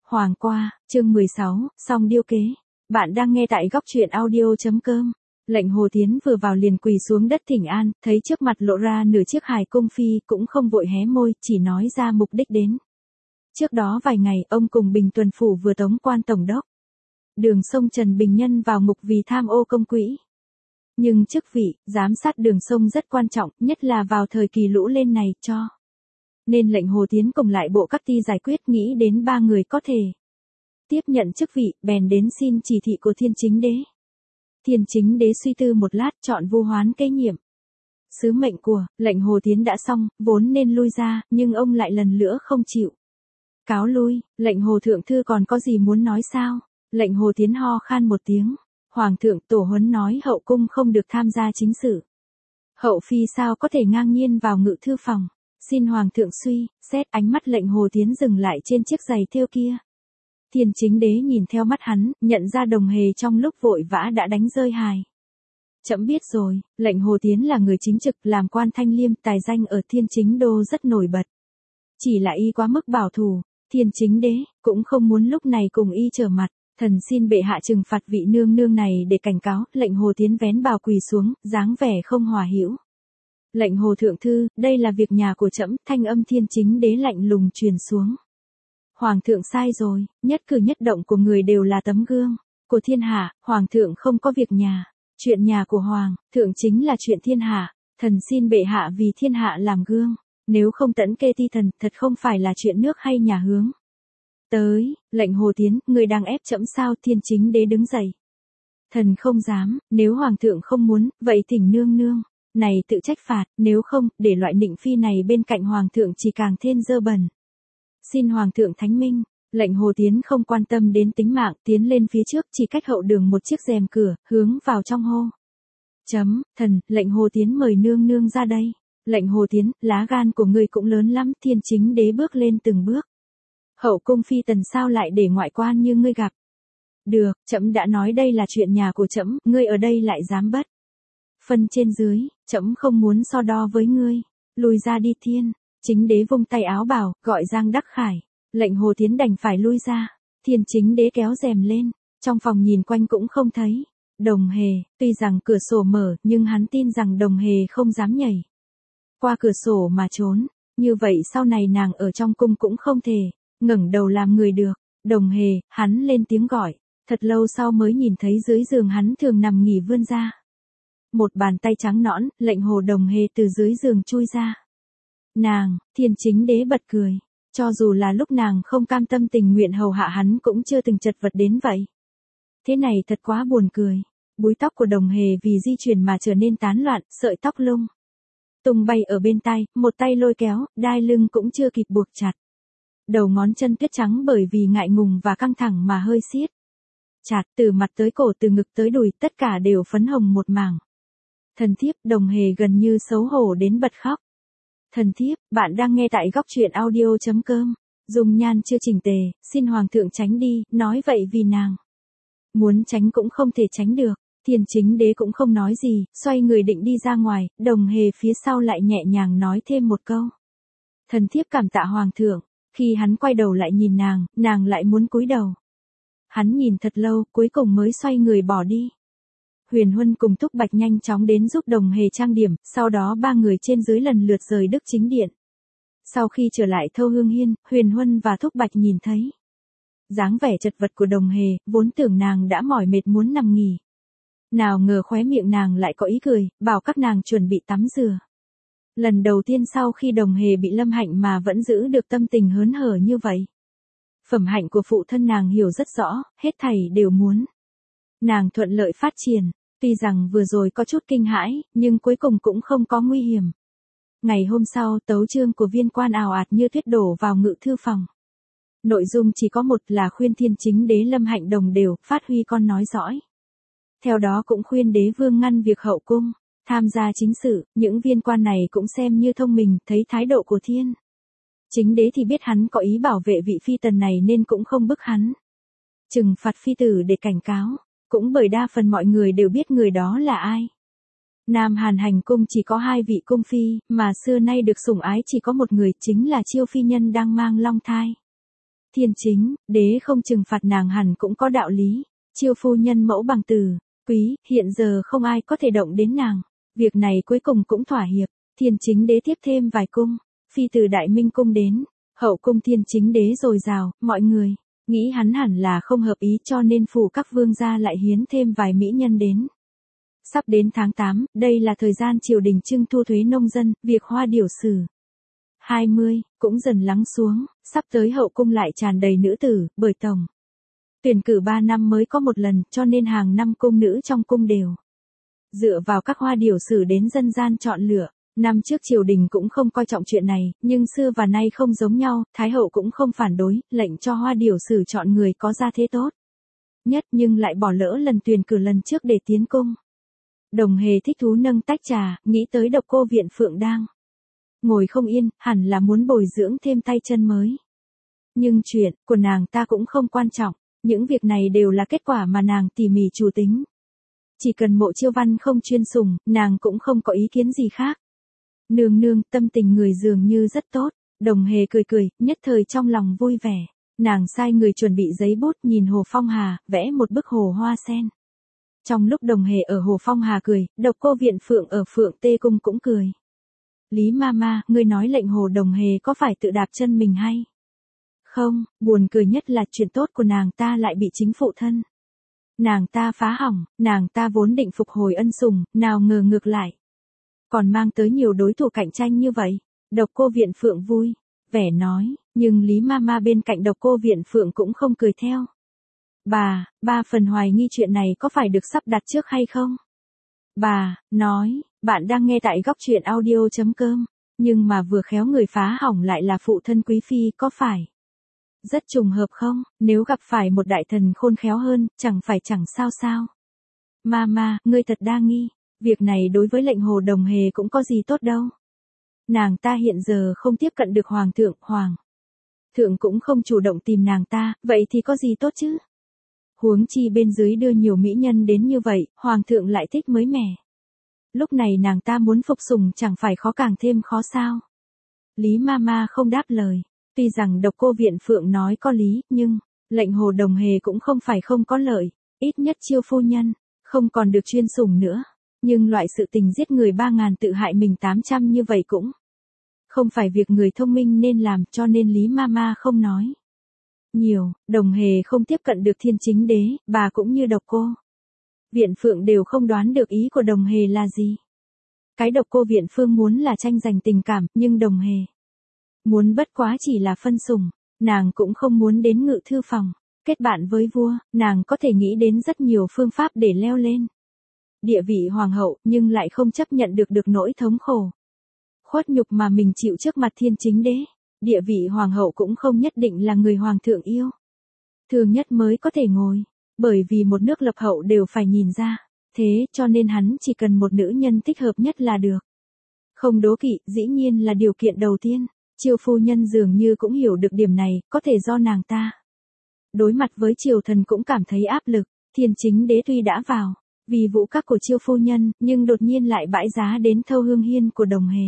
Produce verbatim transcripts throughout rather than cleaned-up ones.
Hoàng qua, chương mười sáu, xong điêu kế. Bạn đang nghe tại góc truyện audio.com. Lệnh Hồ Tiến vừa vào liền quỳ xuống đất thỉnh an, thấy trước mặt lộ ra nửa chiếc hài cung phi, cũng không vội hé môi, chỉ nói ra mục đích đến. Trước đó vài ngày, ông cùng Bình Tuần Phủ vừa tống quan tổng đốc Đường Sông Trần Bình Nhân vào ngục vì tham ô công quỹ. Nhưng chức vị, giám sát Đường Sông rất quan trọng, nhất là vào thời kỳ lũ lên này, cho nên lệnh Hồ Tiến cùng lại bộ các ty giải quyết nghĩ đến ba người có thể tiếp nhận chức vị, bèn đến xin chỉ thị của Thiên Chính Đế. Thiên Chính Đế suy tư một lát chọn Vu Hoán kế nhiệm. Sứ mệnh của lệnh Hồ Tiến đã xong, vốn nên lui ra, nhưng ông lại lần nữa không chịu cáo lui. Lệnh Hồ Thượng Thư còn có gì muốn nói sao? Lệnh Hồ Tiến ho khan một tiếng. Hoàng thượng, tổ huấn nói hậu cung không được tham gia chính sự. Hậu phi sao có thể ngang nhiên vào ngự thư phòng? Xin Hoàng thượng suy xét. Ánh mắt lệnh Hồ Tiến dừng lại trên chiếc giày thêu kia. Thiên Chính Đế nhìn theo mắt hắn, nhận ra Đồng Hề trong lúc vội vã đã đánh rơi hài. Trẫm biết rồi, lệnh Hồ Tiến là người chính trực, làm quan thanh liêm, tài danh ở Thiên Chính Đô rất nổi bật. Chỉ là y quá mức bảo thủ, Thiên Chính Đế cũng không muốn lúc này cùng y trở mặt. Thần xin bệ hạ trừng phạt vị nương nương này để cảnh cáo. Lệnh Hồ Tiến vén bào quỳ xuống, dáng vẻ không hòa hữu. Lệnh Hồ Thượng Thư, đây là việc nhà của trẫm. Thanh âm Thiên Chính Đế lạnh lùng truyền xuống. Hoàng thượng sai rồi, nhất cử nhất động của người đều là tấm gương của thiên hạ. Hoàng thượng không có việc nhà, chuyện nhà của Hoàng thượng chính là chuyện thiên hạ. Thần xin bệ hạ vì thiên hạ làm gương, nếu không tẫn kê ti thần, thật không phải là chuyện nước hay nhà hướng. Tới, lệnh Hồ Tiến, người đang ép trẫm sao? Thiên Chính Đế đứng dậy. Thần không dám, nếu Hoàng thượng không muốn, vậy thỉnh nương nương này tự trách phạt, nếu không, để loại nịnh phi này bên cạnh Hoàng thượng chỉ càng thêm dơ bẩn. Xin Hoàng thượng thánh minh. Lệnh Hồ Tiến không quan tâm đến tính mạng, tiến lên phía trước, chỉ cách hậu đường một chiếc rèm cửa, hướng vào trong hô. Chấm, thần, lệnh Hồ Tiến mời nương nương ra đây. Lệnh Hồ Tiến, lá gan của ngươi cũng lớn lắm. Thiên Chính Đế bước lên từng bước. Hậu cung phi tần sao lại để ngoại quan như ngươi gặp? Được, trẫm đã nói đây là chuyện nhà của trẫm, ngươi ở đây lại dám bất phân trên dưới, trẫm không muốn so đo với ngươi. Lùi ra đi. Thiên Chính Đế vung tay áo bảo, gọi Giang Đắc Khải. Lệnh Hồ Tiến đành phải lui ra. Thiên Chính Đế kéo rèm lên, trong phòng nhìn quanh cũng không thấy Đồng Hề. Tuy rằng cửa sổ mở, nhưng hắn tin rằng Đồng Hề không dám nhảy qua cửa sổ mà trốn. Như vậy sau này nàng ở trong cung cũng không thể ngẩng đầu làm người được. Đồng Hề, hắn lên tiếng gọi. Thật lâu sau mới nhìn thấy dưới giường hắn thường nằm nghỉ vươn ra một bàn tay trắng nõn. Lệnh Hồ Đồng Hề từ dưới giường chui ra. Nàng, Thiên Chính Đế bật cười. Cho dù là lúc nàng không cam tâm tình nguyện hầu hạ hắn cũng chưa từng chật vật đến vậy. Thế này thật quá buồn cười. Búi tóc của Đồng Hề vì di chuyển mà trở nên tán loạn, sợi tóc lung tung bay ở bên tai, một tay lôi kéo, đai lưng cũng chưa kịp buộc chặt. Đầu ngón chân tuyết trắng bởi vì ngại ngùng và căng thẳng mà hơi siết chặt, từ mặt tới cổ, từ ngực tới đùi, tất cả đều phấn hồng một mảng. Thần thiếp, Đồng Hề gần như xấu hổ đến bật khóc. Thần thiếp, bạn đang nghe tại góc truyện audio.com. Dung nhan chưa chỉnh tề, xin Hoàng thượng tránh đi. Nói vậy vì nàng muốn tránh cũng không thể tránh được. Thiên Chính Đế cũng không nói gì, xoay người định đi ra ngoài. Đồng Hề phía sau lại nhẹ nhàng nói thêm một câu. Thần thiếp cảm tạ Hoàng thượng. Khi hắn quay đầu lại nhìn nàng, nàng lại muốn cúi đầu. Hắn nhìn thật lâu, cuối cùng mới xoay người bỏ đi. Huyền Huân cùng Thúc Bạch nhanh chóng đến giúp Đồng Hề trang điểm, sau đó ba người trên dưới lần lượt rời Đức Chính Điện. Sau khi trở lại Thâu Hương Hiên, Huyền Huân và Thúc Bạch nhìn thấy dáng vẻ chật vật của Đồng Hề, vốn tưởng nàng đã mỏi mệt muốn nằm nghỉ. Nào ngờ khóe miệng nàng lại có ý cười, bảo các nàng chuẩn bị tắm rửa. Lần đầu tiên sau khi Đồng Hề bị lâm hạnh mà vẫn giữ được tâm tình hớn hở như vậy. Phẩm hạnh của phụ thân nàng hiểu rất rõ, hết thảy đều muốn nàng thuận lợi phát triển. Tuy rằng vừa rồi có chút kinh hãi, nhưng cuối cùng cũng không có nguy hiểm. Ngày hôm sau, tấu chương của viên quan ào ạt như tuyết đổ vào ngự thư phòng. Nội dung chỉ có một là khuyên Thiên Chính Đế lâm hạnh đồng đều, phát huy con nói dõi. Theo đó cũng khuyên đế vương ngăn việc hậu cung tham gia chính sự. Những viên quan này cũng xem như thông minh, thấy thái độ của Thiên Chính Đế thì biết hắn có ý bảo vệ vị phi tần này nên cũng không bức hắn trừng phạt phi tử để cảnh cáo. Cũng bởi đa phần mọi người đều biết người đó là ai. Nam Hàn hành cung chỉ có hai vị cung phi, mà xưa nay được sủng ái chỉ có một người, chính là Chiêu phi nhân đang mang long thai. Thiên chính, đế không trừng phạt nàng hẳn cũng có đạo lý. Chiêu phu nhân mẫu bằng từ, quý, hiện giờ không ai có thể động đến nàng. Việc này cuối cùng cũng thỏa hiệp. Thiên chính đế tiếp thêm vài cung, phi từ Đại Minh cung đến, hậu cung thiên chính đế dồi dào, mọi người nghĩ hắn hẳn là không hợp ý cho nên phủ các vương gia lại hiến thêm vài mỹ nhân đến. Sắp đến tháng tám, đây là thời gian triều đình trưng thu thuế nông dân, việc hoa điểu sử hai mươi cũng dần lắng xuống, sắp tới hậu cung lại tràn đầy nữ tử, bởi tổng tuyển cử ba năm mới có một lần, cho nên hàng năm cung nữ trong cung đều dựa vào các hoa điểu sử đến dân gian chọn lựa. Năm trước triều đình cũng không coi trọng chuyện này, nhưng xưa và nay không giống nhau, Thái hậu cũng không phản đối, lệnh cho hoa điểu sử chọn người có gia thế tốt nhất nhưng lại bỏ lỡ lần tuyển cử lần trước để tiến cung. Đồng Hề thích thú nâng tách trà, nghĩ tới Độc Cô Viện Phượng đang ngồi không yên, hẳn là muốn bồi dưỡng thêm tay chân mới. Nhưng chuyện của nàng ta cũng không quan trọng, những việc này đều là kết quả mà nàng tỉ mỉ chủ tính. Chỉ cần Mộ Chiêu Văn không chuyên sủng, nàng cũng không có ý kiến gì khác. Nương nương, tâm tình người dường như rất tốt. Đồng Hề cười cười, nhất thời trong lòng vui vẻ. Nàng sai người chuẩn bị giấy bút, nhìn Hồ Phong Hà, vẽ một bức hồ hoa sen. Trong lúc Đồng Hề ở Hồ Phong Hà cười, Độc Cô Viện Phượng ở Phượng Tê Cung cũng cười. Lý Mama, ngươi nói lệnh Hồ Đồng Hề có phải tự đạp chân mình hay không? Buồn cười nhất là chuyện tốt của nàng ta lại bị chính phụ thân nàng ta phá hỏng. Nàng ta vốn định phục hồi ân sủng, nào ngờ ngược lại còn mang tới nhiều đối thủ cạnh tranh như vậy. Độc Cô Viện Phượng vui vẻ nói, nhưng Lý Mama bên cạnh Độc Cô Viện Phượng cũng không cười theo. Bà, ba phần hoài nghi chuyện này có phải được sắp đặt trước hay không? Bà, nói, bạn đang nghe tại góc truyện audio chấm com, nhưng mà vừa khéo người phá hỏng lại là phụ thân quý phi, có phải rất trùng hợp không? Nếu gặp phải một đại thần khôn khéo hơn, chẳng phải chẳng sao sao. Mama, ngươi thật đa nghi, việc này đối với lệnh Hồ Đồng Hề cũng có gì tốt đâu. Nàng ta hiện giờ không tiếp cận được hoàng thượng, hoàng thượng cũng không chủ động tìm nàng ta, vậy thì có gì tốt chứ? Huống chi bên dưới đưa nhiều mỹ nhân đến như vậy, hoàng thượng lại thích mới mẻ. Lúc này nàng ta muốn phục sủng chẳng phải khó càng thêm khó sao? Lý Mama không đáp lời. Tuy rằng Độc Cô Viện Phượng nói có lý, nhưng lệnh Hồ Đồng Hề cũng không phải không có lợi, ít nhất Chiêu phu nhân không còn được chuyên sủng nữa, nhưng loại sự tình giết người ba ngàn tự hại mình tám trăm như vậy cũng không phải việc người thông minh nên làm, cho nên Lý Mama không nói nhiều. Đồng Hề không tiếp cận được thiên chính đế, bà cũng như Độc Cô Viện Phượng đều không đoán được ý của Đồng Hề là gì. Cái Độc Cô Viện Phương muốn là tranh giành tình cảm, nhưng Đồng Hề muốn bất quá chỉ là phân sủng. Nàng cũng không muốn đến ngự thư phòng kết bạn với vua, nàng có thể nghĩ đến rất nhiều phương pháp để leo lên địa vị hoàng hậu, nhưng lại không chấp nhận được được nỗi thống khổ khuất nhục mà mình chịu trước mặt thiên chính đế. Địa vị hoàng hậu cũng không nhất định là người hoàng thượng yêu thương nhất mới có thể ngồi, bởi vì một nước lập hậu đều phải nhìn ra. Thế cho nên hắn chỉ cần một nữ nhân thích hợp nhất là được. Không đố kỵ, dĩ nhiên là điều kiện đầu tiên. Chiêu phu nhân dường như cũng hiểu được điểm này, có thể do nàng ta đối mặt với triều thần cũng cảm thấy áp lực. Thiên chính đế tuy đã vào vì vụ các của Chiêu phu nhân, nhưng đột nhiên lại bãi giá đến thâu hương hiên của Đồng Hề.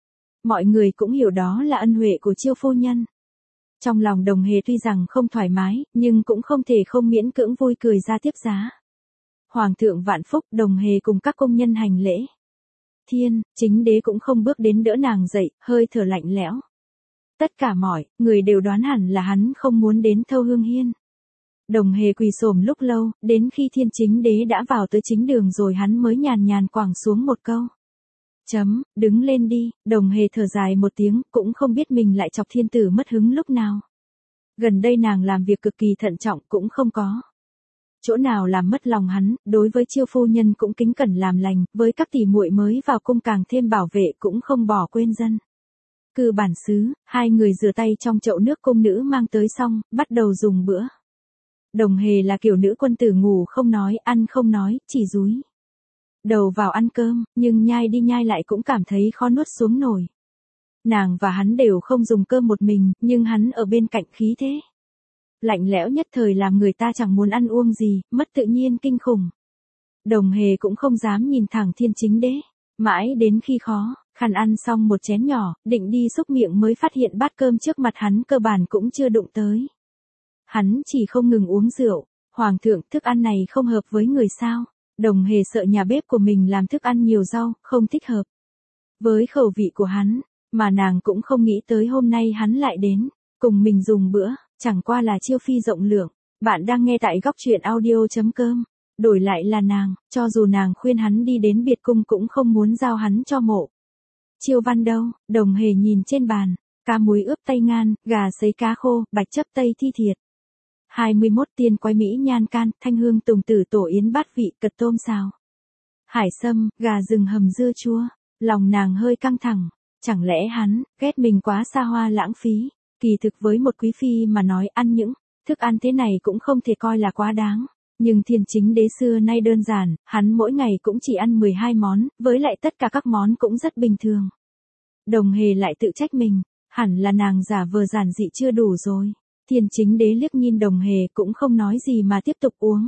Mọi người cũng hiểu đó là ân huệ của Chiêu phu nhân. Trong lòng Đồng Hề tuy rằng không thoải mái, nhưng cũng không thể không miễn cưỡng vui cười ra tiếp giá. Hoàng thượng vạn phúc, Đồng Hề cùng các công nhân hành lễ. Thiên chính đế cũng không bước đến đỡ nàng dậy, hơi thở lạnh lẽo. Tất cả mọi người đều đoán hẳn là hắn không muốn đến thâu hương hiên. Đồng Hề quỳ xổm lúc lâu, đến khi thiên chính đế đã vào tới chính đường rồi hắn mới nhàn nhàn quẳng xuống một câu. Chấm, đứng lên đi. Đồng Hề thở dài một tiếng, cũng không biết mình lại chọc thiên tử mất hứng lúc nào. Gần đây nàng làm việc cực kỳ thận trọng, cũng không có chỗ nào làm mất lòng hắn. Đối với Chiêu phu nhân cũng kính cẩn làm lành, với các tỷ muội mới vào cung càng thêm bảo vệ, cũng không bỏ quên dân cư bản xứ. Hai người rửa tay trong chậu nước cung nữ mang tới xong, bắt đầu dùng bữa. Đồng Hề là kiểu nữ quân tử ngủ không nói, ăn không nói, chỉ dúi đầu vào ăn cơm, nhưng nhai đi nhai lại cũng cảm thấy khó nuốt xuống nổi. Nàng và hắn đều không dùng cơm một mình, nhưng hắn ở bên cạnh khí thế lạnh lẽo nhất thời làm người ta chẳng muốn ăn uống gì, mất tự nhiên kinh khủng. Đồng Hề cũng không dám nhìn thẳng thiên chính đế, mãi đến khi khó khăn ăn xong một chén nhỏ, định đi xúc miệng mới phát hiện bát cơm trước mặt hắn cơ bản cũng chưa đụng tới. Hắn chỉ không ngừng uống rượu. Hoàng thượng, thức ăn này không hợp với người sao? Đồng Hề sợ nhà bếp của mình làm thức ăn nhiều rau, không thích hợp với khẩu vị của hắn, mà nàng cũng không nghĩ tới hôm nay hắn lại đến, cùng mình dùng bữa, chẳng qua là chiêu phi rộng lượng. Bạn đang nghe tại góc truyện audio.com. Đổi lại là nàng, cho dù nàng khuyên hắn đi đến biệt cung cũng không muốn giao hắn cho Mộ Chiêu Văn đâu. Đồng Hề nhìn trên bàn, cá muối ướp tây ngan, gà sấy cá khô, bạch chấp tây thi thiệt. hai mươi mốt tiên quái mỹ nhan can, thanh hương tùng tử tổ yến bát vị, cật tôm xào hải sâm, gà rừng hầm dưa chua. Lòng nàng hơi căng thẳng, chẳng lẽ hắn ghét mình quá xa hoa lãng phí? Kỳ thực với một quý phi mà nói, ăn những thức ăn thế này cũng không thể coi là quá đáng. Nhưng Thiên Chính Đế xưa nay đơn giản, hắn mỗi ngày cũng chỉ ăn mười hai món, với lại tất cả các món cũng rất bình thường. Đồng Hề lại tự trách mình, hẳn là nàng giả vờ giản dị chưa đủ rồi. Thiên Chính Đế liếc nhìn Đồng Hề cũng không nói gì mà tiếp tục uống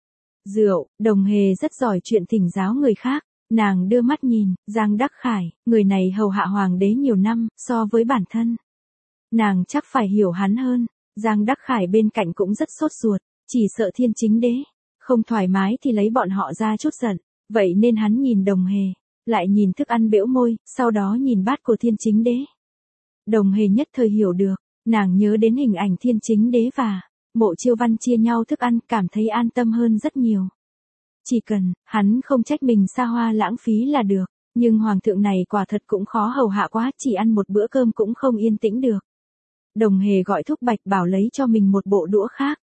rượu. Đồng Hề rất giỏi chuyện thỉnh giáo người khác. Nàng đưa mắt nhìn, Giang Đắc Khải, người này hầu hạ hoàng đế nhiều năm, so với bản thân. Nàng chắc phải hiểu hắn hơn. Giang Đắc Khải bên cạnh cũng rất sốt ruột, chỉ sợ Thiên Chính Đế không thoải mái thì lấy bọn họ ra chút giận. Vậy nên hắn nhìn Đồng Hề, lại nhìn thức ăn bẽo môi, sau đó nhìn bát của Thiên Chính Đế. Đồng Hề nhất thời hiểu được, nàng nhớ đến hình ảnh Thiên Chính Đế và Mộ Chiêu Văn chia nhau thức ăn, cảm thấy an tâm hơn rất nhiều. Chỉ cần hắn không trách mình xa hoa lãng phí là được, nhưng hoàng thượng này quả thật cũng khó hầu hạ quá, chỉ ăn một bữa cơm cũng không yên tĩnh được. Đồng Hề gọi thúc Bạch bảo lấy cho mình một bộ đũa khác.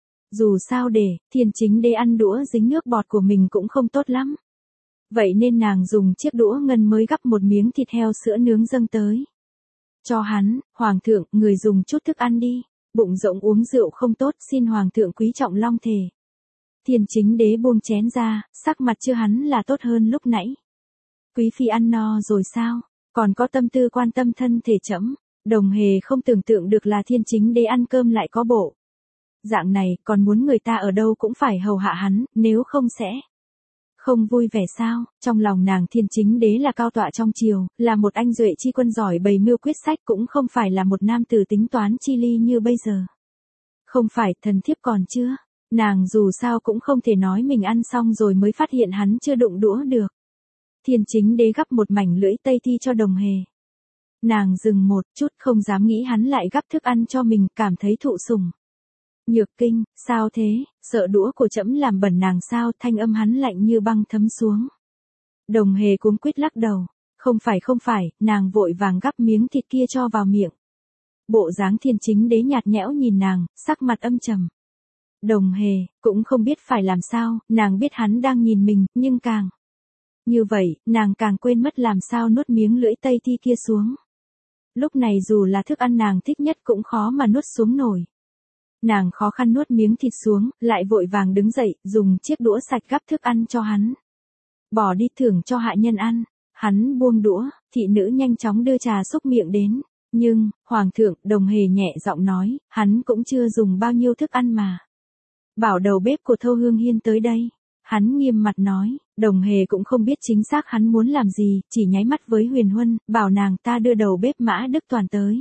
Dù sao để Thiên Chính Đế ăn đũa dính nước bọt của mình cũng không tốt lắm. Vậy nên nàng dùng chiếc đũa ngân mới gắp một miếng thịt heo sữa nướng dâng tới cho hắn. Hoàng thượng, người dùng chút thức ăn đi, bụng rỗng uống rượu không tốt, xin hoàng thượng quý trọng long thể. Thiên Chính Đế buông chén ra, sắc mặt chưa hắn là tốt hơn lúc nãy. Quý phi ăn no rồi sao, còn có tâm tư quan tâm thân thể trẫm? Đồng Hề không tưởng tượng được là Thiên Chính Đế ăn cơm lại có bộ dạng này, còn muốn người ta ở đâu cũng phải hầu hạ hắn, nếu không sẽ không vui vẻ sao? Trong lòng nàng Thiên Chính Đế là cao tọa trong triều, là một anh duệ chi quân giỏi bày mưu quyết sách, cũng không phải là một nam tử tính toán chi ly như bây giờ. Không phải, thần thiếp còn chưa. Nàng dù sao cũng không thể nói mình ăn xong rồi mới phát hiện hắn chưa đụng đũa được. Thiên Chính Đế gắp một mảnh lưỡi tây thi cho Đồng Hề. Nàng dừng một chút, không dám nghĩ hắn lại gắp thức ăn cho mình, cảm thấy thụ sủng nhược kinh. Sao thế, sợ đũa của trẫm làm bẩn nàng sao? Thanh âm hắn lạnh như băng thấm xuống. Đồng Hề cuống quýt lắc đầu. Không phải không phải, nàng vội vàng gắp miếng thịt kia cho vào miệng. Bộ dáng Thiên Chính Đế nhạt nhẽo nhìn nàng, sắc mặt âm trầm. Đồng Hề cũng không biết phải làm sao, nàng biết hắn đang nhìn mình, nhưng càng như vậy, nàng càng quên mất làm sao nuốt miếng lưỡi tây thi kia xuống. Lúc này dù là thức ăn nàng thích nhất cũng khó mà nuốt xuống nổi. Nàng khó khăn nuốt miếng thịt xuống, lại vội vàng đứng dậy, dùng chiếc đũa sạch gắp thức ăn cho hắn. Bỏ đi thưởng cho hạ nhân ăn. Hắn buông đũa, thị nữ nhanh chóng đưa trà xúc miệng đến. Nhưng, hoàng thượng, Đồng Hề nhẹ giọng nói, hắn cũng chưa dùng bao nhiêu thức ăn mà. Bảo đầu bếp của Thâu Hương Hiên tới đây. Hắn nghiêm mặt nói, Đồng Hề cũng không biết chính xác hắn muốn làm gì, chỉ nháy mắt với Huyền Huân, bảo nàng ta đưa đầu bếp Mã Đức Toàn tới.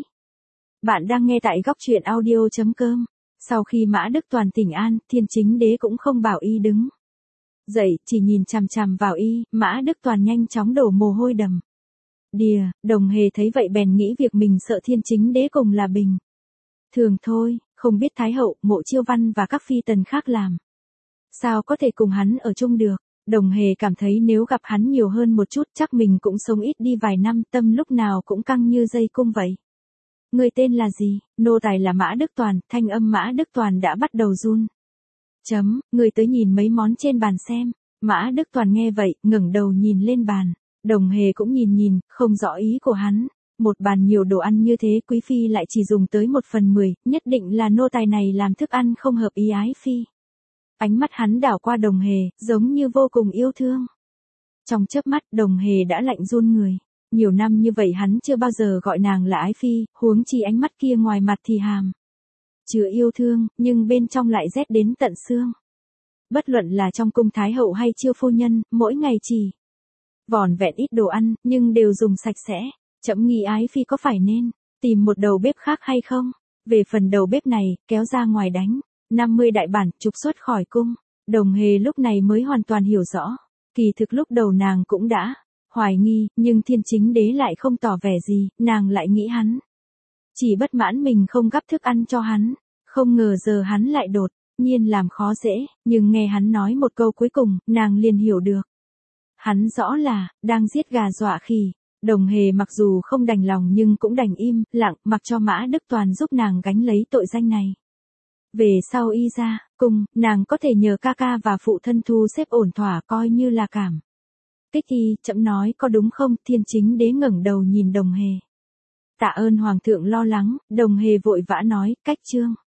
Bạn đang nghe tại góc truyện audio.com. Sau khi Mã Đức Toàn tỉnh an, Thiên Chính Đế cũng không bảo y đứng dậy, chỉ nhìn chằm chằm vào y. Mã Đức Toàn nhanh chóng đổ mồ hôi đầm đìa. Đồng Hề thấy vậy bèn nghĩ việc mình sợ Thiên Chính Đế cùng là bình thường thôi, không biết Thái hậu, Mộ Chiêu Văn và các phi tần khác làm sao có thể cùng hắn ở chung được. Đồng Hề cảm thấy nếu gặp hắn nhiều hơn một chút chắc mình cũng sống ít đi vài năm, tâm lúc nào cũng căng như dây cung vậy. Người tên là gì? Nô tài là Mã Đức Toàn. Thanh âm Mã Đức Toàn đã bắt đầu run. Chấm, người tới nhìn mấy món trên bàn xem. Mã Đức Toàn nghe vậy, ngẩng đầu nhìn lên bàn. Đồng Hề cũng nhìn nhìn, không rõ ý của hắn. Một bàn nhiều đồ ăn như thế, quý phi lại chỉ dùng tới một phần mười, nhất định là nô tài này làm thức ăn không hợp ý ái phi. Ánh mắt hắn đảo qua Đồng Hề, giống như vô cùng yêu thương. Trong chớp mắt, Đồng Hề đã lạnh run người. Nhiều năm như vậy hắn chưa bao giờ gọi nàng là ái phi, huống chi ánh mắt kia ngoài mặt thì hàm chứa yêu thương, nhưng bên trong lại rét đến tận xương. Bất luận là trong cung thái hậu hay Chiêu phu nhân, mỗi ngày chỉ vỏn vẹn ít đồ ăn, nhưng đều dùng sạch sẽ. Chậm nghi ái phi có phải nên tìm một đầu bếp khác hay không? Về phần đầu bếp này, kéo ra ngoài đánh, năm mươi đại bản, trục xuất khỏi cung. Đồng Hề lúc này mới hoàn toàn hiểu rõ. Kỳ thực lúc đầu nàng cũng đã hoài nghi, nhưng Thiên Chính Đế lại không tỏ vẻ gì, nàng lại nghĩ hắn chỉ bất mãn mình không gắp thức ăn cho hắn. Không ngờ giờ hắn lại đột nhiên làm khó dễ, nhưng nghe hắn nói một câu cuối cùng, nàng liền hiểu được. Hắn rõ là đang giết gà dọa khỉ. Đồng Hề mặc dù không đành lòng nhưng cũng đành im lặng, mặc cho Mã Đức Toàn giúp nàng gánh lấy tội danh này. Về sau y ra cùng, nàng có thể nhờ ca ca và phụ thân thu xếp ổn thỏa, coi như là cảm kích y. Chậm nói có đúng không? Thiên Chính Đế ngẩng đầu nhìn Đồng Hề. Tạ ơn hoàng thượng lo lắng. Đồng Hề vội vã nói, cách chương.